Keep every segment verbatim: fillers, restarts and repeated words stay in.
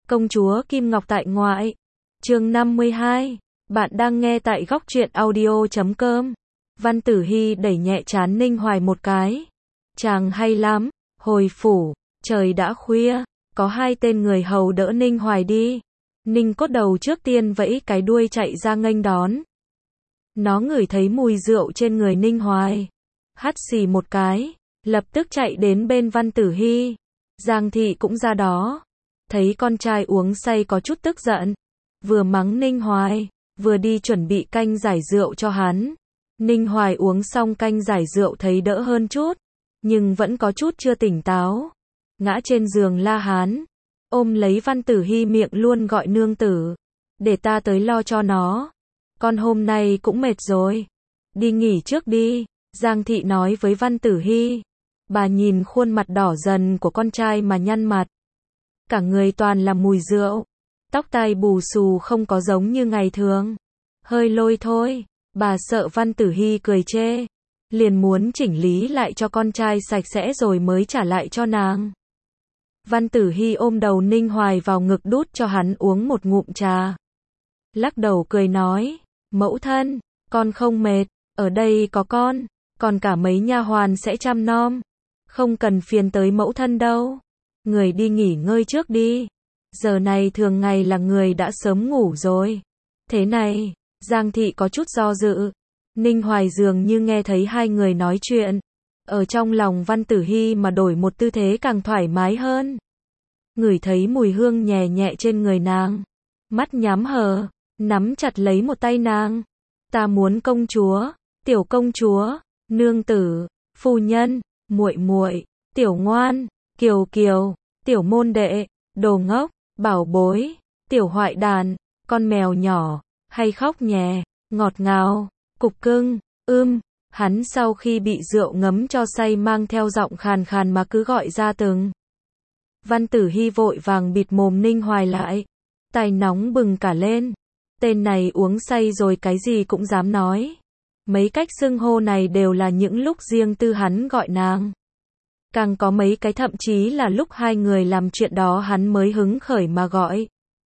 Công chúa Kim Ngọc tại ngoại. Chương năm mươi hai. Bạn đang nghe tại góc truyện audio chấm com. Văn Tử Hy đẩy nhẹ trán Ninh Hoài một cái. Chàng hay lắm, hồi phủ, trời đã khuya, có hai tên người hầu đỡ Ninh Hoài đi. Ninh Cốt Đầu trước tiên vẫy cái đuôi chạy ra nghênh đón. Nó ngửi thấy mùi rượu trên người Ninh Hoài, hắt xì một cái, lập tức chạy đến bên Văn Tử Hy. Giang Thị cũng ra đó, thấy con trai uống say có chút tức giận, vừa mắng Ninh Hoài, vừa đi chuẩn bị canh giải rượu cho hắn. Ninh Hoài uống xong canh giải rượu thấy đỡ hơn chút, nhưng vẫn có chút chưa tỉnh táo, ngã trên giường la hán, ôm lấy Văn Tử Hy miệng luôn gọi nương tử, để ta tới lo cho nó, con hôm nay cũng mệt rồi, đi nghỉ trước đi. Giang Thị nói với Văn Tử Hy. Bà nhìn khuôn mặt đỏ dần của con trai mà nhăn mặt, cả người toàn là mùi rượu, tóc tai bù xù không có giống như ngày thường, hơi lôi thôi. Bà sợ Văn Tử Hy cười chê, liền muốn chỉnh lý lại cho con trai sạch sẽ rồi mới trả lại cho nàng. Văn Tử Hy ôm đầu Ninh Hoài vào ngực đút cho hắn uống một ngụm trà, lắc đầu cười nói, mẫu thân, con không mệt, ở đây có con, còn cả mấy nha hoàn sẽ chăm nom, không cần phiền tới mẫu thân đâu. Người đi nghỉ ngơi trước đi, giờ này thường ngày là người đã sớm ngủ rồi. Thế này, Giang Thị có chút do dự. Ninh Hoài dường như nghe thấy hai người nói chuyện, ở trong lòng Văn Tử Hy mà đổi một tư thế càng thoải mái hơn. Ngửi thấy mùi hương nhẹ nhẹ trên người nàng, mắt nhắm hờ, nắm chặt lấy một tay nàng. Ta muốn công chúa, tiểu công chúa, nương tử, phu nhân, muội muội, tiểu ngoan, kiều kiều, tiểu môn đệ, đồ ngốc, bảo bối, tiểu hoại đàn, con mèo nhỏ, hay khóc nhè, ngọt ngào, cục cưng, ưm. Hắn sau khi bị rượu ngấm cho say mang theo giọng khàn khàn mà cứ gọi ra từng. Văn Tử Hy vội vàng bịt mồm Ninh Hoài lại, tai nóng bừng cả lên. Tên này uống say rồi cái gì cũng dám nói. Mấy cách xưng hô này đều là những lúc riêng tư hắn gọi nàng. Càng có mấy cái thậm chí là lúc hai người làm chuyện đó hắn mới hứng khởi mà gọi.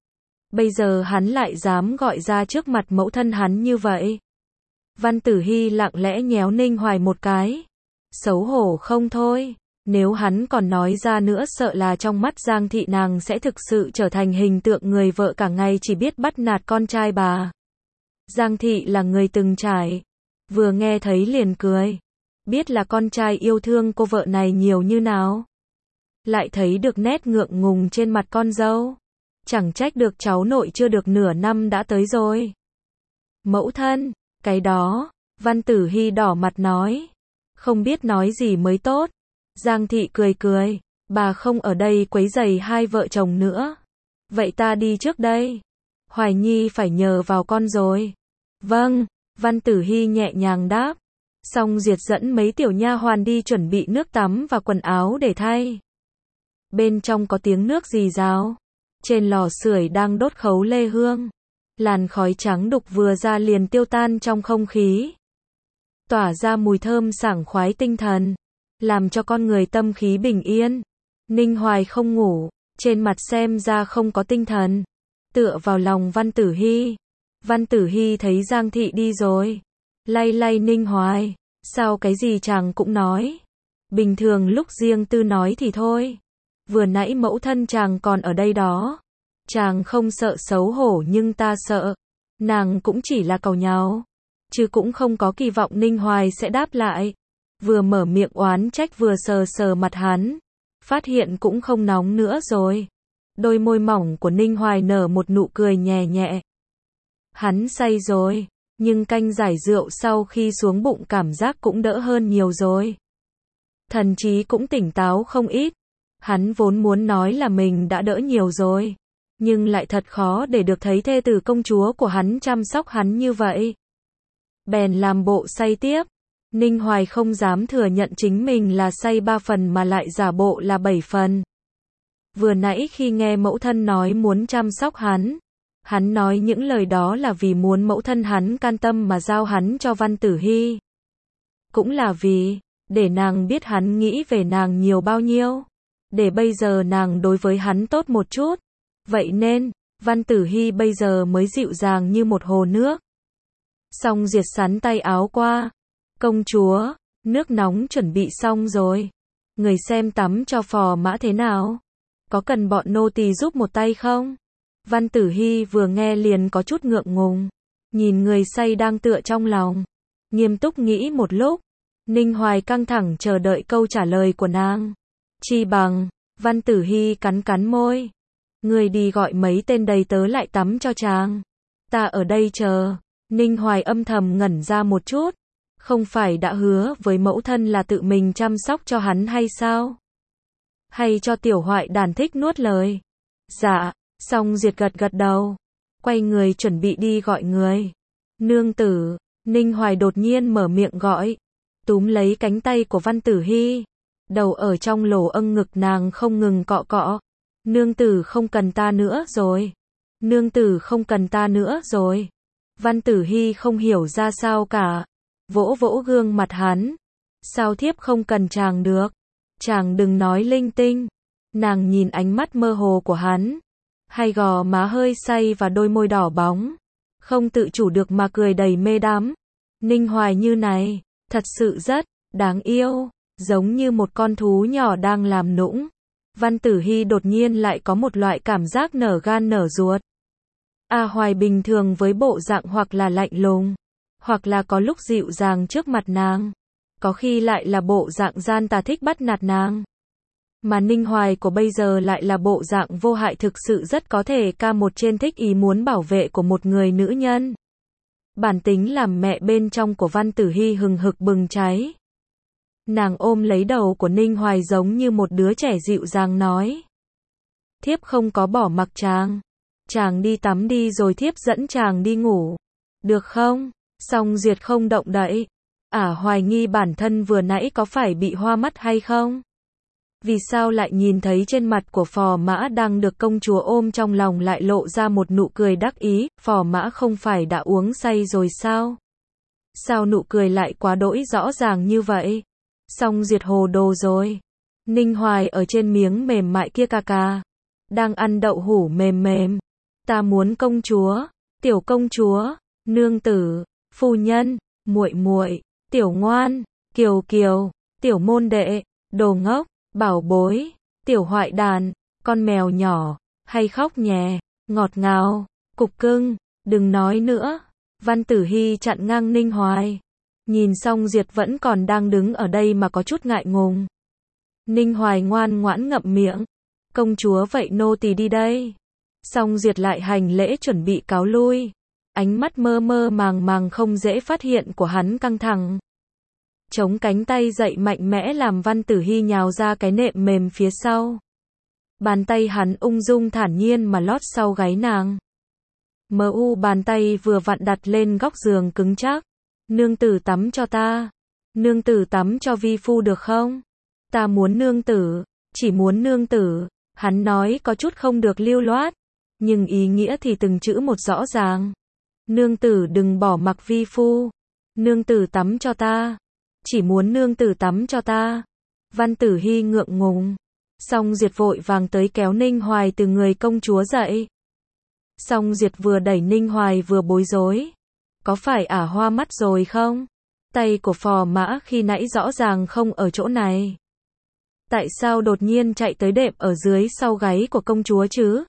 Bây giờ hắn lại dám gọi ra trước mặt mẫu thân hắn như vậy. Văn Tử Hy lặng lẽ nhéo Ninh Hoài một cái. Xấu hổ không thôi, nếu hắn còn nói ra nữa sợ là trong mắt Giang Thị nàng sẽ thực sự trở thành hình tượng người vợ cả ngày chỉ biết bắt nạt con trai bà. Giang Thị là người từng trải, vừa nghe thấy liền cười, biết là con trai yêu thương cô vợ này nhiều như nào. Lại thấy được nét ngượng ngùng trên mặt con dâu, chẳng trách được cháu nội chưa được nửa năm đã tới rồi. Mẫu thân, cái đó, Văn Tử Hy đỏ mặt nói, không biết nói gì mới tốt. Giang Thị cười cười, bà không ở đây quấy rầy hai vợ chồng nữa, vậy ta đi trước đây, Hoài Nhi phải nhờ vào con rồi. Vâng, Văn Tử Hy nhẹ nhàng đáp, xong Diệt dẫn mấy tiểu nha hoàn đi chuẩn bị nước tắm và quần áo để thay. Bên trong có tiếng nước rì rào, trên lò sưởi đang đốt khấu lê hương, làn khói trắng đục vừa ra liền tiêu tan trong không khí, tỏa ra mùi thơm sảng khoái tinh thần, làm cho con người tâm khí bình yên. Ninh Hoài không ngủ, trên mặt xem ra không có tinh thần, tựa vào lòng Văn Tử Hy. Văn Tử Hy thấy Giang Thị đi rồi, lay lay Ninh Hoài, sao cái gì chàng cũng nói, bình thường lúc riêng tư nói thì thôi, vừa nãy mẫu thân chàng còn ở đây đó, chàng không sợ xấu hổ nhưng ta sợ. Nàng cũng chỉ là càu nhàu, chứ cũng không có kỳ vọng Ninh Hoài sẽ đáp lại. Vừa mở miệng oán trách vừa sờ sờ mặt hắn, phát hiện cũng không nóng nữa rồi. Đôi môi mỏng của Ninh Hoài nở một nụ cười nhẹ nhẹ. Hắn say rồi, nhưng canh giải rượu sau khi xuống bụng cảm giác cũng đỡ hơn nhiều rồi. Thần trí cũng tỉnh táo không ít. Hắn vốn muốn nói là mình đã đỡ nhiều rồi, nhưng lại thật khó để được thấy thê tử công chúa của hắn chăm sóc hắn như vậy. Bèn làm bộ say tiếp. Ninh Hoài không dám thừa nhận chính mình là say ba phần mà lại giả bộ là bảy phần. Vừa nãy khi nghe mẫu thân nói muốn chăm sóc hắn, hắn nói những lời đó là vì muốn mẫu thân hắn can tâm mà giao hắn cho Văn Tử Hy. Cũng là vì, để nàng biết hắn nghĩ về nàng nhiều bao nhiêu, để bây giờ nàng đối với hắn tốt một chút. Vậy nên, Văn Tử Hy bây giờ mới dịu dàng như một hồ nước. Song Diệt sắn tay áo qua. Công chúa, nước nóng chuẩn bị xong rồi. Người xem tắm cho phò mã thế nào? Có cần bọn nô tỳ giúp một tay không? Văn Tử Hy vừa nghe liền có chút ngượng ngùng. Nhìn người say đang tựa trong lòng. Nghiêm túc nghĩ một lúc. Ninh Hoài căng thẳng chờ đợi câu trả lời của nàng. Chi bằng, Văn Tử Hy cắn cắn môi. Người đi gọi mấy tên đầy tớ lại tắm cho chàng. Ta ở đây chờ. Ninh Hoài âm thầm ngẩn ra một chút. Không phải đã hứa với mẫu thân là tự mình chăm sóc cho hắn hay sao? Hay cho tiểu hoại đàn thích nuốt lời? Dạ, Song Diệt gật gật đầu. Quay người chuẩn bị đi gọi người. Nương tử, Ninh Hoài đột nhiên mở miệng gọi. Túm lấy cánh tay của Văn Tử Hy. Đầu ở trong lỗ âng ngực nàng không ngừng cọ cọ. Nương tử không cần ta nữa rồi. Nương tử không cần ta nữa rồi. Văn Tử Hy không hiểu ra sao cả. Vỗ vỗ gương mặt hắn. Sao thiếp không cần chàng được? Chàng đừng nói linh tinh. Nàng nhìn ánh mắt mơ hồ của hắn. Hai gò má hơi say và đôi môi đỏ bóng. Không tự chủ được mà cười đầy mê đắm. Ninh Hoài như này, thật sự rất đáng yêu. Giống như một con thú nhỏ đang làm nũng. Văn Tử Hy đột nhiên lại có một loại cảm giác nở gan nở ruột. A Hoài bình thường với bộ dạng hoặc là lạnh lùng, hoặc là có lúc dịu dàng trước mặt nàng, có khi lại là bộ dạng gian tà thích bắt nạt nàng. Mà Ninh Hoài của bây giờ lại là bộ dạng vô hại, thực sự rất có thể ca một trên thích ý muốn bảo vệ của một người nữ nhân. Bản tính làm mẹ bên trong của Văn Tử Hy hừng hực bừng cháy. Nàng ôm lấy đầu của Ninh Hoài giống như một đứa trẻ dịu dàng nói. Thiếp không có bỏ mặc chàng. Chàng đi tắm đi rồi thiếp dẫn chàng đi ngủ. Được không? Song Diệt không động đậy. Ả hoài nghi bản thân vừa nãy có phải bị hoa mắt hay không? Vì sao lại nhìn thấy trên mặt của phò mã đang được công chúa ôm trong lòng lại lộ ra một nụ cười đắc ý? Phò mã không phải đã uống say rồi sao? Sao nụ cười lại quá đỗi rõ ràng như vậy? Song Diệt hồ đồ rồi. Ninh Hoài ở trên miếng mềm mại kia cà cà. Đang ăn đậu hũ mềm mềm. Ta muốn công chúa, tiểu công chúa, nương tử, phu nhân, muội muội, tiểu ngoan, kiều kiều, tiểu môn đệ, đồ ngốc, bảo bối, tiểu hoại đàn, con mèo nhỏ, hay khóc nhè, ngọt ngào, cục cưng, đừng nói nữa. Văn Tử Hy chặn ngang Ninh Hoài. Nhìn Song Diệt vẫn còn đang đứng ở đây mà có chút ngại ngùng. Ninh Hoài ngoan ngoãn ngậm miệng. Công chúa vậy nô tỳ đi đây. Song Diệt lại hành lễ chuẩn bị cáo lui. Ánh mắt mơ mơ màng màng không dễ phát hiện của hắn căng thẳng. Chống cánh tay dậy mạnh mẽ làm Văn Tử Hy nhào ra cái nệm mềm phía sau. Bàn tay hắn ung dung thản nhiên mà lót sau gáy nàng. Mờ u bàn tay vừa vặn đặt lên góc giường cứng chắc. Nương tử tắm cho ta. Nương tử tắm cho vi phu được không? Ta muốn nương tử. Chỉ muốn nương tử. Hắn nói có chút không được lưu loát. Nhưng ý nghĩa thì từng chữ một rõ ràng. Nương tử đừng bỏ mặc vi phu. Nương tử tắm cho ta. Chỉ muốn nương tử tắm cho ta. Văn Tử Hy ngượng ngùng. Song Diệt vội vàng tới kéo Ninh Hoài từ người công chúa dậy. Song Diệt vừa đẩy Ninh Hoài vừa bối rối. Có phải ả hoa mắt rồi không? Tay của phò mã khi nãy rõ ràng không ở chỗ này. Tại sao đột nhiên chạy tới đệm ở dưới sau gáy của công chúa chứ?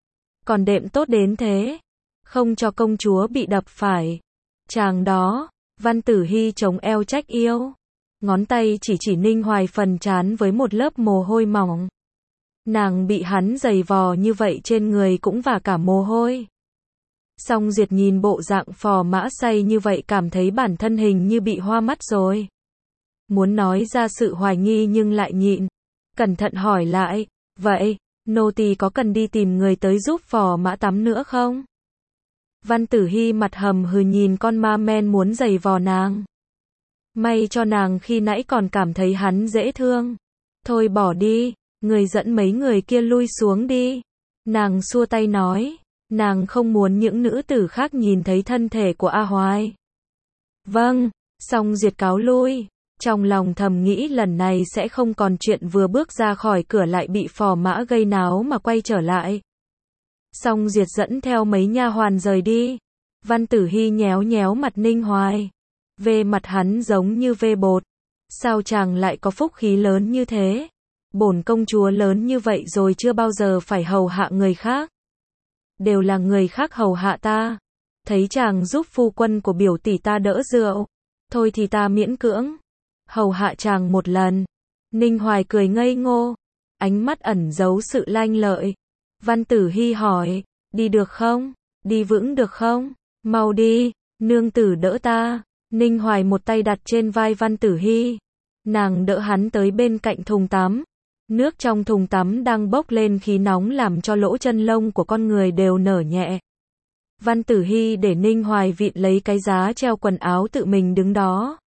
Còn đệm tốt đến thế. Không cho công chúa bị đập phải. Chàng đó. Văn Tử Hy chống eo trách yêu. Ngón tay chỉ chỉ Ninh Hoài phần trán với một lớp mồ hôi mỏng. Nàng bị hắn giày vò như vậy trên người cũng vả cả mồ hôi. Song Diệt nhìn bộ dạng phò mã say như vậy cảm thấy bản thân hình như bị hoa mắt rồi. Muốn nói ra sự hoài nghi nhưng lại nhịn. Cẩn thận hỏi lại. Vậy, nô tỳ có cần đi tìm người tới giúp phò mã tắm nữa không? Văn Tử Hy mặt hầm hừ nhìn con ma men muốn giày vò nàng. May cho nàng khi nãy còn cảm thấy hắn dễ thương. Thôi bỏ đi, người dẫn mấy người kia lui xuống đi. Nàng xua tay nói. Nàng không muốn những nữ tử khác nhìn thấy thân thể của A Hoài. Vâng, Song Diệt cáo lui. Trong lòng thầm nghĩ lần này sẽ không còn chuyện vừa bước ra khỏi cửa lại bị phò mã gây náo mà quay trở lại. Xong Duyệt dẫn theo mấy nha hoàn rời đi. Văn Tử Hy nhéo nhéo mặt Ninh Hoài. Về mặt hắn giống như vê bột. Sao chàng lại có phúc khí lớn như thế? Bổn công chúa lớn như vậy rồi chưa bao giờ phải hầu hạ người khác. Đều là người khác hầu hạ ta. Thấy chàng giúp phu quân của biểu tỷ ta đỡ rượu. Thôi thì ta miễn cưỡng. Hầu hạ chàng một lần. Ninh Hoài cười ngây ngô. Ánh mắt ẩn giấu sự lanh lợi. Văn Tử Hy hỏi. Đi được không? Đi vững được không? Mau đi. Nương tử đỡ ta. Ninh Hoài một tay đặt trên vai Văn Tử Hy. Nàng đỡ hắn tới bên cạnh thùng tắm. Nước trong thùng tắm đang bốc lên khí nóng làm cho lỗ chân lông của con người đều nở nhẹ. Văn Tử Hy để Ninh Hoài vịn lấy cái giá treo quần áo tự mình đứng đó.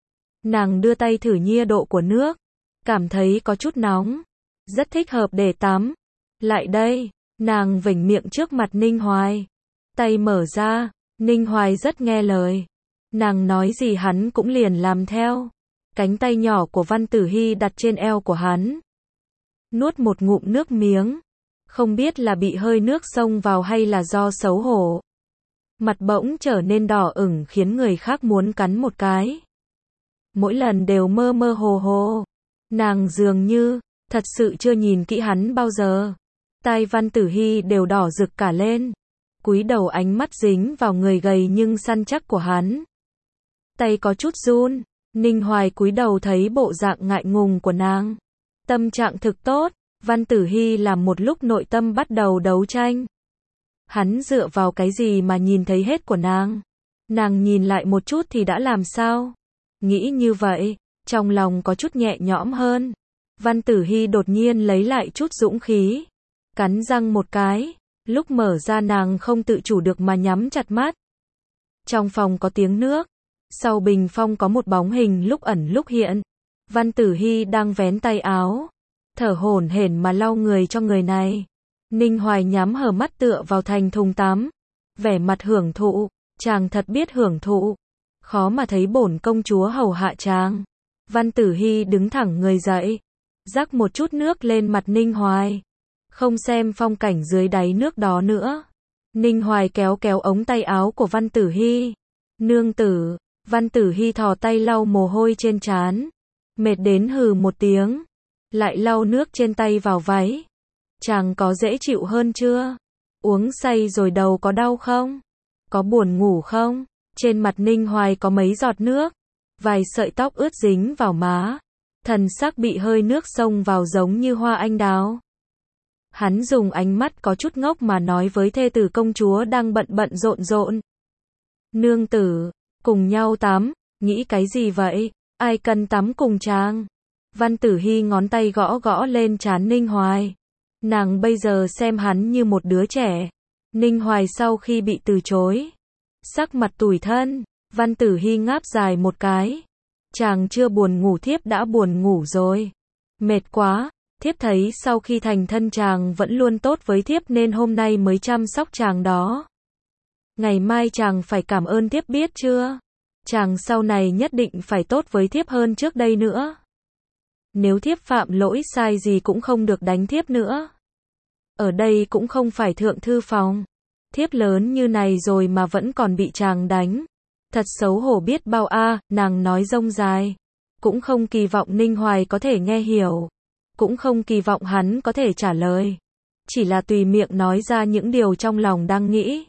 Nàng đưa tay thử nhiệt độ của nước. Cảm thấy có chút nóng. Rất thích hợp để tắm. Lại đây. Nàng vểnh miệng trước mặt Ninh Hoài. Tay mở ra. Ninh Hoài rất nghe lời. Nàng nói gì hắn cũng liền làm theo. Cánh tay nhỏ của Văn Tử Hy đặt trên eo của hắn. Nuốt một ngụm nước miếng. Không biết là bị hơi nước xông vào hay là do xấu hổ. Mặt bỗng trở nên đỏ ửng khiến người khác muốn cắn một cái. Mỗi lần đều mơ mơ hồ hồ. Nàng dường như thật sự chưa nhìn kỹ hắn bao giờ. Tai Văn Tử Hy đều đỏ rực cả lên. Cúi đầu ánh mắt dính vào người gầy nhưng săn chắc của hắn. Tay có chút run. Ninh Hoài cúi đầu thấy bộ dạng ngại ngùng của nàng. Tâm trạng thực tốt. Văn Tử Hy làm một lúc nội tâm bắt đầu đấu tranh. Hắn dựa vào cái gì mà nhìn thấy hết của nàng? Nàng nhìn lại một chút thì đã làm sao? Nghĩ như vậy, trong lòng có chút nhẹ nhõm hơn. Văn Tử Hy đột nhiên lấy lại chút dũng khí. Cắn răng một cái. Lúc mở ra nàng không tự chủ được mà nhắm chặt mắt. Trong phòng có tiếng nước. Sau bình phong có một bóng hình lúc ẩn lúc hiện. Văn Tử Hy đang vén tay áo. Thở hổn hển mà lau người cho người này. Ninh Hoài nhắm hờ mắt tựa vào thành thùng tắm. Vẻ mặt hưởng thụ. Chàng thật biết hưởng thụ. Khó mà thấy bổn công chúa hầu hạ chàng. Văn Tử Hy đứng thẳng người dậy. Rắc một chút nước lên mặt Ninh Hoài. Không xem phong cảnh dưới đáy nước đó nữa. Ninh Hoài kéo kéo ống tay áo của Văn Tử Hy. Nương tử. Văn Tử Hy thò tay lau mồ hôi trên trán. Mệt đến hừ một tiếng. Lại lau nước trên tay vào váy. Chàng có dễ chịu hơn chưa? Uống say rồi đầu có đau không? Có buồn ngủ không? Trên mặt Ninh Hoài có mấy giọt nước. Vài sợi tóc ướt dính vào má. Thần sắc bị hơi nước xông vào giống như hoa anh đào. Hắn dùng ánh mắt có chút ngốc mà nói với thê tử công chúa đang bận bận rộn rộn. Nương tử, cùng nhau tắm, nghĩ cái gì vậy? Ai cần tắm cùng chàng? Văn Tử Hy ngón tay gõ gõ lên trán Ninh Hoài. Nàng bây giờ xem hắn như một đứa trẻ. Ninh Hoài sau khi bị từ chối. Sắc mặt tủi thân. Văn Tử Hy ngáp dài một cái. Chàng chưa buồn ngủ thiếp đã buồn ngủ rồi. Mệt quá. Thiếp thấy sau khi thành thân chàng vẫn luôn tốt với thiếp nên hôm nay mới chăm sóc chàng đó. Ngày mai chàng phải cảm ơn thiếp biết chưa? Chàng sau này nhất định phải tốt với thiếp hơn trước đây nữa. Nếu thiếp phạm lỗi sai gì cũng không được đánh thiếp nữa. Ở đây cũng không phải thượng thư phòng. Thiếp lớn như này rồi mà vẫn còn bị chàng đánh. Thật xấu hổ biết bao a, à, nàng nói rông dài. Cũng không kỳ vọng Ninh Hoài có thể nghe hiểu. Cũng không kỳ vọng hắn có thể trả lời. Chỉ là tùy miệng nói ra những điều trong lòng đang nghĩ.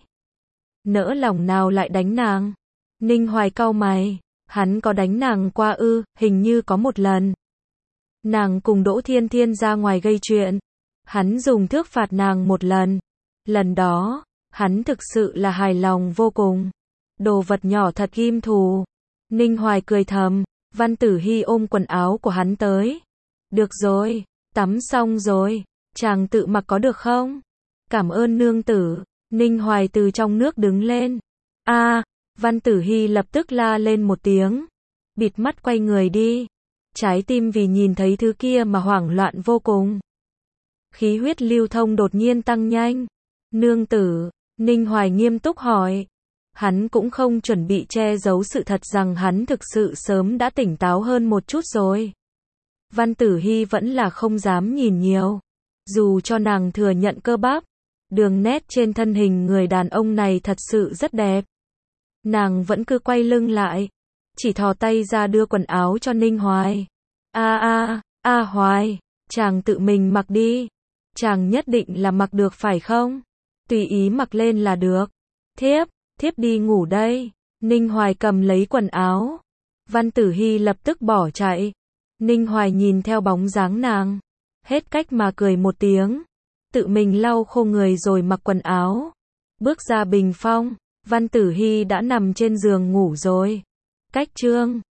Nỡ lòng nào lại đánh nàng. Ninh Hoài cau mày. Hắn có đánh nàng qua ư, hình như có một lần. Nàng cùng Đỗ Thiên Thiên ra ngoài gây chuyện. Hắn dùng thước phạt nàng một lần. Lần đó, hắn thực sự là hài lòng vô cùng. Đồ vật nhỏ thật ghim thù. Ninh Hoài cười thầm. Văn Tử Hy ôm quần áo của hắn tới. Được rồi, tắm xong rồi. Chàng tự mặc có được không? Cảm ơn nương tử. Ninh Hoài từ trong nước đứng lên. A, à, Văn Tử Hy lập tức la lên một tiếng. Bịt mắt quay người đi. Trái tim vì nhìn thấy thứ kia mà hoảng loạn vô cùng. Khí huyết lưu thông đột nhiên tăng nhanh. Nương tử, Ninh Hoài nghiêm túc hỏi. Hắn cũng không chuẩn bị che giấu sự thật rằng hắn thực sự sớm đã tỉnh táo hơn một chút rồi. Văn Tử Hy vẫn là không dám nhìn nhiều. Dù cho nàng thừa nhận cơ bắp, Đường nét trên thân hình người đàn ông này thật sự rất đẹp. Nàng vẫn cứ quay lưng lại, chỉ thò tay ra đưa quần áo cho Ninh Hoài. A a, a Hoài, chàng tự mình mặc đi. Chàng nhất định là mặc được phải không? Tùy ý mặc lên là được. Thiếp, thiếp đi ngủ đây. Ninh Hoài cầm lấy quần áo. Văn Tử Hy lập tức bỏ chạy. Ninh Hoài nhìn theo bóng dáng nàng, hết cách mà cười một tiếng, tự mình lau khô người rồi mặc quần áo. Bước ra bình phong, Văn Tử Hy đã nằm trên giường ngủ rồi. Cách chương